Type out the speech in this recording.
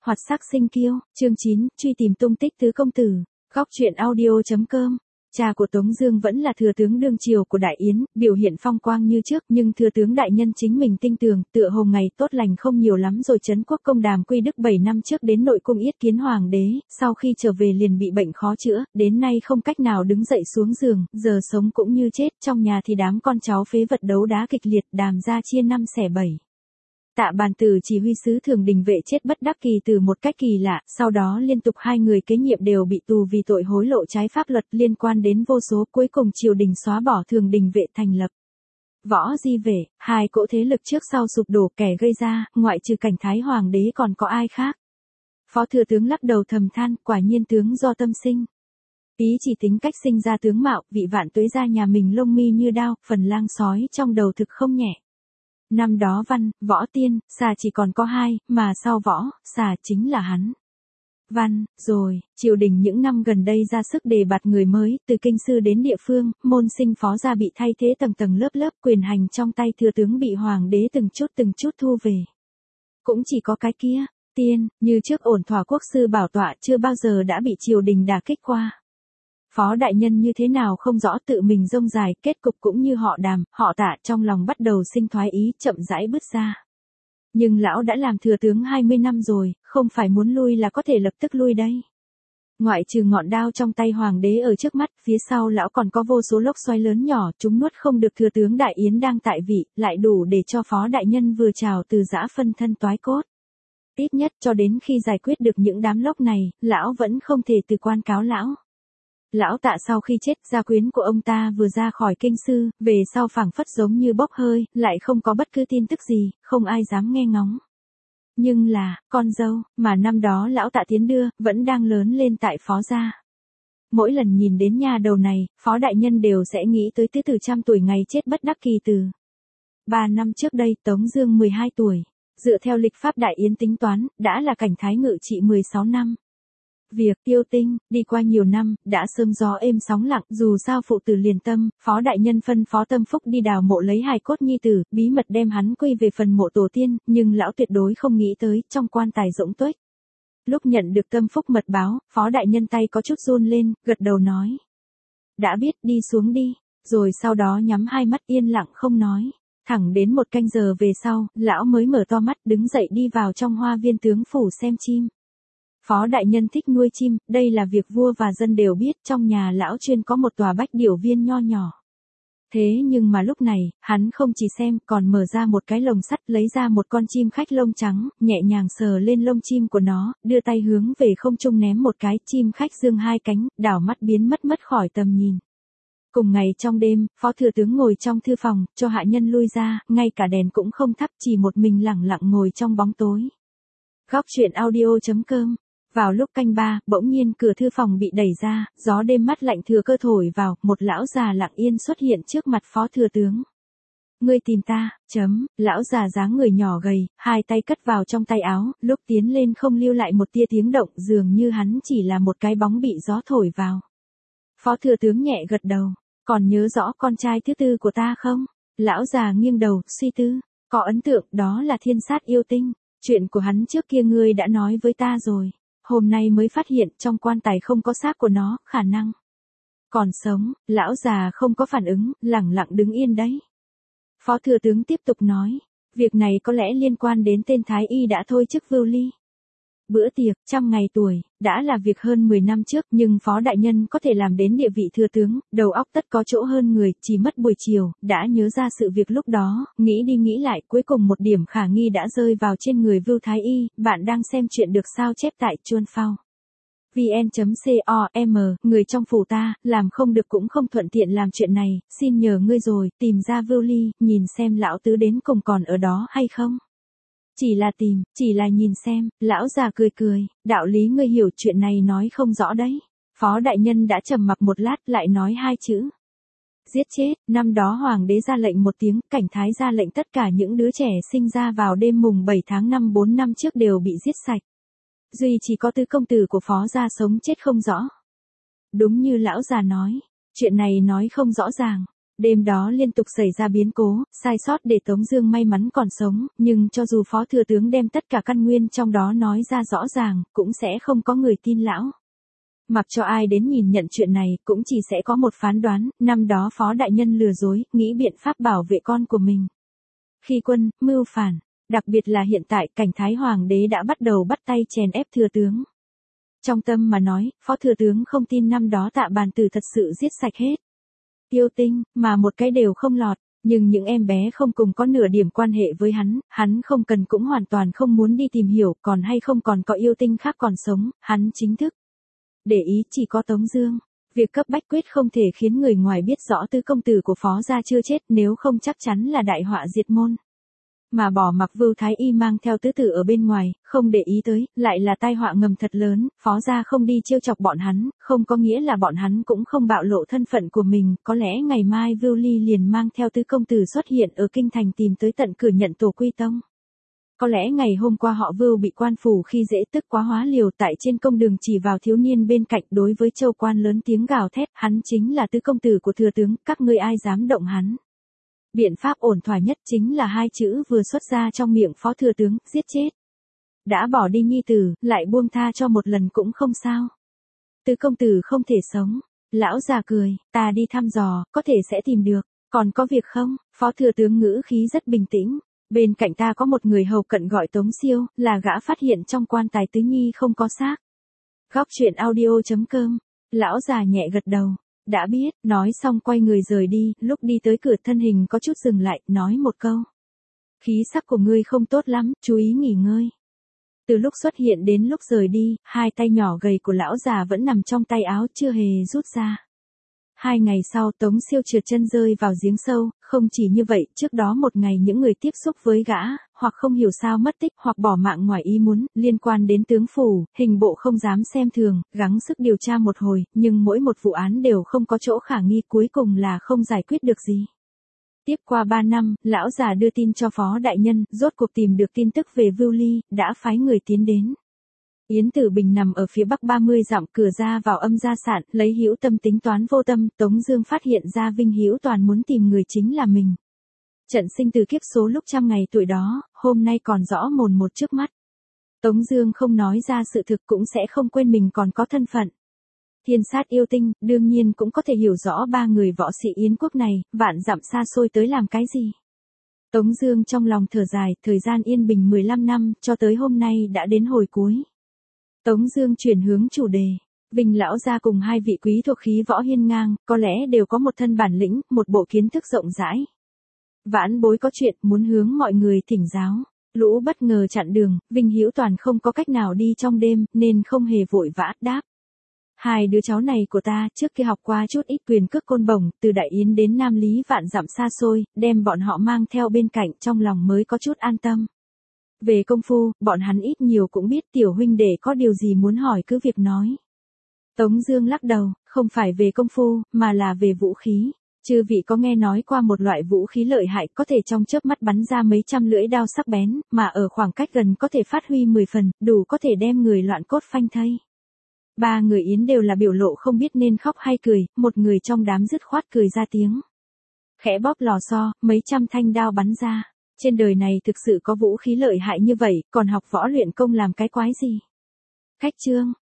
Hoạt sắc sinh kiêu, chương 9, truy tìm tung tích tứ công tử. Góc truyện audio.com. Cha của Tống Dương vẫn là thừa tướng đương triều của Đại Yến, biểu hiện phong quang như trước, nhưng thừa tướng đại nhân chính mình tinh tường, tựa hồ ngày tốt lành không nhiều lắm rồi. Trấn quốc công Đàm Quy Đức 7 năm trước đến nội cung yết kiến hoàng đế, sau khi trở về liền bị bệnh khó chữa, đến nay không cách nào đứng dậy xuống giường, giờ sống cũng như chết, trong nhà thì đám con cháu phế vật đấu đá kịch liệt, Đàm gia chia 5 xẻ 7. Tạ Bàn Tử chỉ huy sứ thường đình vệ chết bất đắc kỳ từ một cách kỳ lạ, sau đó liên tục 2 người kế nhiệm đều bị tù vì tội hối lộ trái pháp luật liên quan đến vô số, cuối cùng triều đình xóa bỏ thường đình vệ thành lập Võ Di Vệ, hai cỗ thế lực trước sau sụp đổ, kẻ gây ra, ngoại trừ Cảnh Thái hoàng đế còn có ai khác. Phó thừa tướng lắc đầu thầm than, quả nhiên tướng do tâm sinh. Ý chỉ tính cách sinh ra tướng mạo, vị vạn tuế ra nhà mình lông mi như đao, phần lang sói trong đầu thực không nhẹ. Năm đó Văn, Võ Tiên, Xà chỉ còn có 2, mà sau Võ, Xà chính là hắn. Văn, rồi, triều đình những năm gần đây ra sức đề bạt người mới, từ kinh sư đến địa phương, môn sinh phó gia bị thay thế tầng tầng lớp lớp, quyền hành trong tay thừa tướng bị hoàng đế từng chút thu về. Cũng chỉ có cái kia, Tiên, như trước ổn thỏa quốc sư bảo tọa chưa bao giờ đã bị triều đình đả kích qua. Phó đại nhân như thế nào không rõ, tự mình rông dài, kết cục cũng như họ Đàm, họ Tạ, trong lòng bắt đầu sinh thoái ý, chậm rãi bứt ra. Nhưng lão đã làm thừa tướng 20 năm rồi, không phải muốn lui là có thể lập tức lui đây. Ngoại trừ ngọn đao trong tay hoàng đế ở trước mắt, phía sau lão còn có vô số lốc xoáy lớn nhỏ, chúng nuốt không được thừa tướng Đại Yến đang tại vị, lại đủ để cho phó đại nhân vừa trào từ giã phân thân toái cốt. Ít nhất cho đến khi giải quyết được những đám lốc này, lão vẫn không thể từ quan cáo lão. Lão Tạ sau khi chết, gia quyến của ông ta vừa ra khỏi kinh sư, về sau phảng phất giống như bốc hơi, lại không có bất cứ tin tức gì, không ai dám nghe ngóng. Nhưng là, con dâu, mà năm đó lão Tạ tiến đưa, vẫn đang lớn lên tại phó gia. Mỗi lần nhìn đến nhà đầu này, phó đại nhân đều sẽ nghĩ tới tứ tử 100 tuổi ngày chết bất đắc kỳ từ. 3 năm trước đây, Tống Dương 12 tuổi. Dựa theo lịch pháp Đại Yến tính toán, đã là Cảnh Thái ngự trị 16 năm. Việc yêu tinh, đi qua nhiều năm, đã sớm gió êm sóng lặng, dù sao phụ tử liền tâm, phó đại nhân phân phó Tâm Phúc đi đào mộ lấy hài cốt nhi tử, bí mật đem hắn quy về phần mộ tổ tiên, nhưng lão tuyệt đối không nghĩ tới, trong quan tài rỗng tuếch. Lúc nhận được Tâm Phúc mật báo, phó đại nhân tay có chút run lên, gật đầu nói. Đã biết, đi xuống đi, rồi sau đó nhắm hai mắt yên lặng không nói. Thẳng đến 1 canh giờ về sau, lão mới mở to mắt, đứng dậy đi vào trong hoa viên tướng phủ xem chim. Phó đại nhân thích nuôi chim, đây là việc vua và dân đều biết, trong nhà lão chuyên có một tòa bách điểu viên nho nhỏ. Thế nhưng mà lúc này, hắn không chỉ xem, còn mở ra một cái lồng sắt, lấy ra một con chim khách lông trắng, nhẹ nhàng sờ lên lông chim của nó, đưa tay hướng về không trung ném một cái, chim khách dương 2 cánh, đảo mắt biến mất khỏi tầm nhìn. Cùng ngày trong đêm, phó thừa tướng ngồi trong thư phòng, cho hạ nhân lui ra, ngay cả đèn cũng không thắp, chỉ một mình lẳng lặng ngồi trong bóng tối. Góc truyện audio.com. Vào lúc canh 3, bỗng nhiên cửa thư phòng bị đẩy ra, gió đêm mát lạnh thừa cơ thổi vào, một lão già lặng yên xuất hiện trước mặt phó thừa tướng. Ngươi tìm ta, lão già dáng người nhỏ gầy, 2 tay cất vào trong tay áo, lúc tiến lên không lưu lại một tia tiếng động, dường như hắn chỉ là một cái bóng bị gió thổi vào. Phó thừa tướng nhẹ gật đầu, còn nhớ rõ con trai thứ tư của ta không? Lão già nghiêng đầu, suy tư, có ấn tượng, đó là Thiên Sát yêu tinh, chuyện của hắn trước kia ngươi đã nói với ta rồi. Hôm nay mới phát hiện trong quan tài không có xác của nó, khả năng còn sống. Lão già không có phản ứng, lẳng lặng đứng yên đấy. Phó thừa tướng tiếp tục nói, việc này có lẽ liên quan đến tên thái y đã thôi chức Vưu Ly. Bữa tiệc, 100 ngày tuổi, đã là việc hơn 10 năm trước, nhưng phó đại nhân có thể làm đến địa vị thừa tướng, đầu óc tất có chỗ hơn người, chỉ mất buổi chiều, đã nhớ ra sự việc lúc đó, nghĩ đi nghĩ lại, cuối cùng một điểm khả nghi đã rơi vào trên người Vưu Thái Y. Bạn đang xem chuyện được sao chép tại Chuan Phao vn.com, người trong phủ ta, làm không được cũng không thuận tiện làm chuyện này, xin nhờ ngươi rồi, tìm ra Vưu Ly, nhìn xem lão tứ đến cùng còn ở đó hay không. Chỉ là tìm, chỉ là nhìn xem, lão già cười, đạo lý ngươi hiểu, chuyện này nói không rõ đấy. Phó đại nhân đã trầm mặc một lát, lại nói 2 chữ. Giết chết. Năm đó hoàng đế ra lệnh một tiếng, Cảnh Thái ra lệnh tất cả những đứa trẻ sinh ra vào đêm mùng 7 tháng 5 4 năm trước đều bị giết sạch. Duy chỉ có tứ công tử của phó gia sống chết không rõ. Đúng như lão già nói, chuyện này nói không rõ ràng. Đêm đó liên tục xảy ra biến cố, sai sót để Tống Dương may mắn còn sống, nhưng cho dù phó thừa tướng đem tất cả căn nguyên trong đó nói ra rõ ràng, cũng sẽ không có người tin lão. Mặc cho ai đến nhìn nhận chuyện này, cũng chỉ sẽ có một phán đoán, năm đó phó đại nhân lừa dối, nghĩ biện pháp bảo vệ con của mình. Khi quân, mưu phản, đặc biệt là hiện tại cảnh Thái Hoàng đế đã bắt đầu bắt tay chèn ép thừa tướng. Trong tâm mà nói, phó thừa tướng không tin năm đó Tạ Bàn Tử thật sự giết sạch hết yêu tinh, mà một cái đều không lọt, nhưng những em bé không cùng có nửa điểm quan hệ với hắn không cần cũng hoàn toàn không muốn đi tìm hiểu còn hay không còn có yêu tinh khác còn sống, hắn chính thức để ý chỉ có Tống Dương. Việc cấp bách quyết không thể khiến người ngoài biết rõ tứ công tử của phó gia chưa chết, nếu không chắc chắn là đại họa diệt môn. Mà bỏ mặc Vưu Thái Y mang theo tứ tử ở bên ngoài, không để ý tới, lại là tai họa ngầm thật lớn, phó gia không đi trêu chọc bọn hắn, không có nghĩa là bọn hắn cũng không bạo lộ thân phận của mình, có lẽ ngày mai Vưu Ly liền mang theo tứ công tử xuất hiện ở kinh thành tìm tới tận cửa nhận tổ quy tông. Có lẽ ngày hôm qua họ Vưu bị quan phủ khi dễ tức quá hóa liều tại trên công đường chỉ vào thiếu niên bên cạnh đối với Châu Quan lớn tiếng gào thét, hắn chính là tứ công tử của thừa tướng, các ngươi ai dám động hắn. Biện pháp ổn thỏa nhất chính là hai chữ vừa xuất ra trong miệng phó thừa tướng, giết chết. Đã bỏ đi nhi tử, lại buông tha cho một lần cũng không sao. Tứ công tử không thể sống. Lão già cười, ta đi thăm dò, có thể sẽ tìm được. Còn có việc không? Phó thừa tướng ngữ khí rất bình tĩnh. Bên cạnh ta có một người hầu cận gọi Tống Siêu, là gã phát hiện trong quan tài tứ nhi không có xác. Góc truyện audio.com. Lão già nhẹ gật đầu. Đã biết, nói xong quay người rời đi, lúc đi tới cửa thân hình có chút dừng lại, nói một câu. Khí sắc của ngươi không tốt lắm, chú ý nghỉ ngơi. Từ lúc xuất hiện đến lúc rời đi, hai tay nhỏ gầy của lão già vẫn nằm trong tay áo chưa hề rút ra. 2 ngày sau Tống Siêu trượt chân rơi vào giếng sâu, không chỉ như vậy, trước đó một ngày những người tiếp xúc với gã, hoặc không hiểu sao mất tích, hoặc bỏ mạng ngoài ý muốn, liên quan đến tướng phủ, hình bộ không dám xem thường, gắng sức điều tra một hồi, nhưng mỗi một vụ án đều không có chỗ khả nghi, cuối cùng là không giải quyết được gì. Tiếp qua 3 năm, lão già đưa tin cho phó đại nhân, rốt cuộc tìm được tin tức về Vưu Ly, đã phái người tiến đến. Yến Tử Bình nằm ở phía bắc 30 dặm, cửa ra vào âm gia sạn, lấy Hữu Tâm tính toán vô tâm, Tống Dương phát hiện ra Vinh Hữu Toàn muốn tìm người chính là mình. Trận sinh từ kiếp số lúc 100 ngày tuổi đó, hôm nay còn rõ mồn một trước mắt. Tống Dương không nói ra sự thực cũng sẽ không quên mình còn có thân phận. Thiên sát yêu tinh, đương nhiên cũng có thể hiểu rõ 3 người võ sĩ Yến quốc này, vạn dặm xa xôi tới làm cái gì. Tống Dương trong lòng thở dài, thời gian yên bình 15 năm, cho tới hôm nay đã đến hồi cuối. Tống Dương chuyển hướng chủ đề. Vinh lão gia cùng 2 vị quý thuộc khí võ hiên ngang, có lẽ đều có một thân bản lĩnh, một bộ kiến thức rộng rãi. Vãn bối có chuyện muốn hướng mọi người thỉnh giáo. Lũ bất ngờ chặn đường, Vinh Hữu Toàn không có cách nào đi trong đêm, nên không hề vội vã đáp. 2 đứa cháu này của ta trước kia học qua chút ít quyền cước côn bổng, từ Đại Yến đến Nam Lý vạn dặm xa xôi, đem bọn họ mang theo bên cạnh, trong lòng mới có chút an tâm. Về công phu, bọn hắn ít nhiều cũng biết, tiểu huynh đệ có điều gì muốn hỏi cứ việc nói. Tống Dương lắc đầu, không phải về công phu, mà là về vũ khí. Chư vị có nghe nói qua một loại vũ khí lợi hại có thể trong chớp mắt bắn ra mấy trăm lưỡi đao sắc bén, mà ở khoảng cách gần có thể phát huy 10 phần, đủ có thể đem người loạn cốt phanh thây. 3 người Yến đều là biểu lộ không biết nên khóc hay cười, một người trong đám dứt khoát cười ra tiếng. Khẽ bóp lò xo, mấy trăm thanh đao bắn ra. Trên đời này thực sự có vũ khí lợi hại như vậy, còn học võ luyện công làm cái quái gì? Khách trương,